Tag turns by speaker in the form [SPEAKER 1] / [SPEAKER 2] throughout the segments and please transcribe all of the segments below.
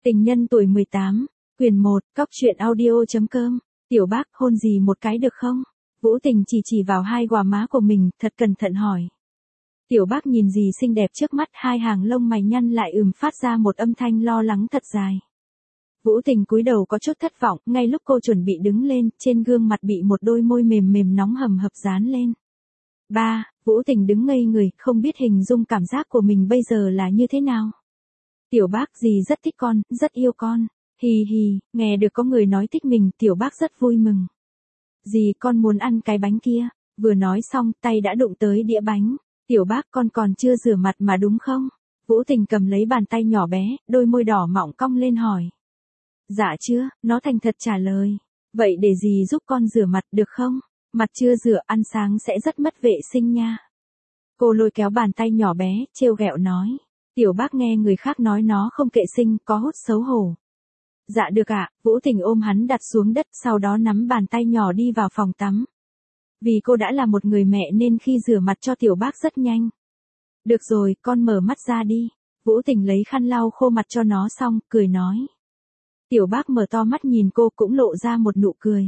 [SPEAKER 1] Tình nhân tuổi 18, quyền 1, cóc truyện audio.com, tiểu bác hôn gì một cái được không? Vũ Tình chỉ vào hai gò má của mình, thật cẩn thận hỏi. Tiểu bác nhìn dì xinh đẹp trước mắt, hai hàng lông mày nhăn lại phát ra một âm thanh lo lắng thật dài. Vũ Tình cúi đầu có chút thất vọng, ngay lúc cô chuẩn bị đứng lên, trên gương mặt bị một đôi môi mềm mềm nóng hầm hập dán lên. Vũ Tình đứng ngây người, không biết hình dung cảm giác của mình bây giờ là như thế nào. Tiểu bác, dì rất thích con, rất yêu con. Hì hì, nghe được có người nói thích mình, tiểu bác rất vui mừng. Dì, con muốn ăn cái bánh kia. Vừa nói xong, tay đã đụng tới đĩa bánh. Tiểu bác, con còn chưa rửa mặt mà đúng không? Vũ Tình cầm lấy bàn tay nhỏ bé, đôi môi đỏ mọng cong lên hỏi. Dạ chưa, nó thành thật trả lời. Vậy để dì giúp con rửa mặt được không? Mặt chưa rửa, ăn sáng sẽ rất mất vệ sinh nha. Cô lôi kéo bàn tay nhỏ bé, trêu ghẹo nói. Tiểu bác nghe người khác nói nó không kệ sinh, có hốt xấu hổ. Dạ được ạ, Vũ Tình ôm hắn đặt xuống đất, sau đó nắm bàn tay nhỏ đi vào phòng tắm. Vì cô đã là một người mẹ nên khi rửa mặt cho tiểu bác rất nhanh. Được rồi, con mở mắt ra đi. Vũ Tình lấy khăn lau khô mặt cho nó xong, cười nói. Tiểu bác mở to mắt nhìn cô, cũng lộ ra một nụ cười.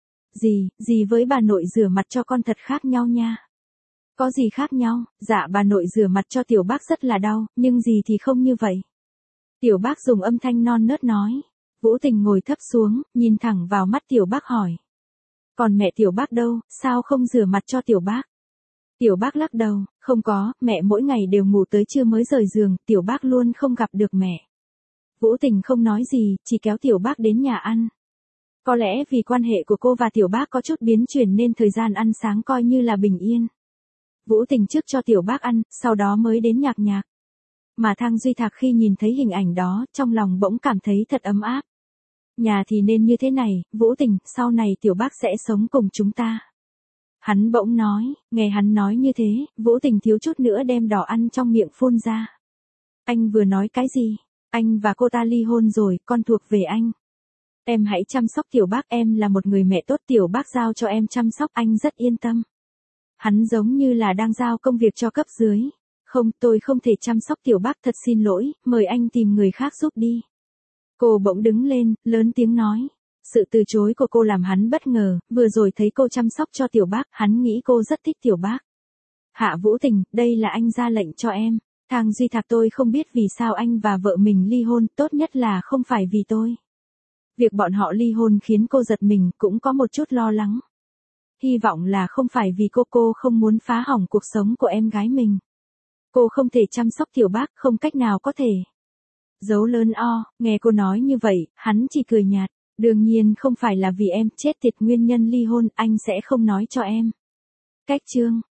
[SPEAKER 1] Dì với bà nội rửa mặt cho con thật khác nhau nha. Có gì khác nhau? Dạ, bà nội rửa mặt cho tiểu bác rất là đau, nhưng dì thì không như vậy. Tiểu bác dùng âm thanh non nớt nói. Vũ Tình ngồi thấp xuống, nhìn thẳng vào mắt tiểu bác hỏi. Còn mẹ tiểu bác đâu, sao không rửa mặt cho tiểu bác? Tiểu bác lắc đầu, không có, mẹ mỗi ngày đều ngủ tới trưa mới rời giường, tiểu bác luôn không gặp được mẹ. Vũ Tình không nói gì, chỉ kéo tiểu bác đến nhà ăn. Có lẽ vì quan hệ của cô và tiểu bác có chút biến chuyển nên thời gian ăn sáng coi như là bình yên. Vũ Tình trước cho tiểu bác ăn, sau đó mới đến nhạc nhạc. Mà Thang Duy Thạc khi nhìn thấy hình ảnh đó, trong lòng bỗng cảm thấy thật ấm áp. Nhà thì nên như thế này, Vũ Tình, sau này tiểu bác sẽ sống cùng chúng ta. Hắn bỗng nói, nghe hắn nói như thế, Vũ Tình thiếu chút nữa đem đỏ ăn trong miệng phun ra. Anh vừa nói cái gì? Anh và cô ta ly hôn rồi, con thuộc về anh. Em hãy chăm sóc tiểu bác, em là một người mẹ tốt, tiểu bác giao cho em chăm sóc, anh rất yên tâm. Hắn giống như là đang giao công việc cho cấp dưới. Không, tôi không thể chăm sóc tiểu bác, thật xin lỗi, mời anh tìm người khác giúp đi. Cô bỗng đứng lên, lớn tiếng nói. Sự từ chối của cô làm hắn bất ngờ, vừa rồi thấy cô chăm sóc cho tiểu bác, hắn nghĩ cô rất thích tiểu bác. Hạ Vũ Tình, đây là anh ra lệnh cho em. Thang Duy Thạc, tôi không biết vì sao anh và vợ mình ly hôn, tốt nhất là không phải vì tôi. Việc bọn họ ly hôn khiến cô giật mình, cũng có một chút lo lắng. Hy vọng là không phải vì cô không muốn phá hỏng cuộc sống của em gái mình. Cô không thể chăm sóc tiểu bác, không cách nào có thể. Dấu lớn O, nghe cô nói như vậy, hắn chỉ cười nhạt. Đương nhiên không phải là vì em, chết tiệt, nguyên nhân ly hôn, anh sẽ không nói cho em. Cách chương.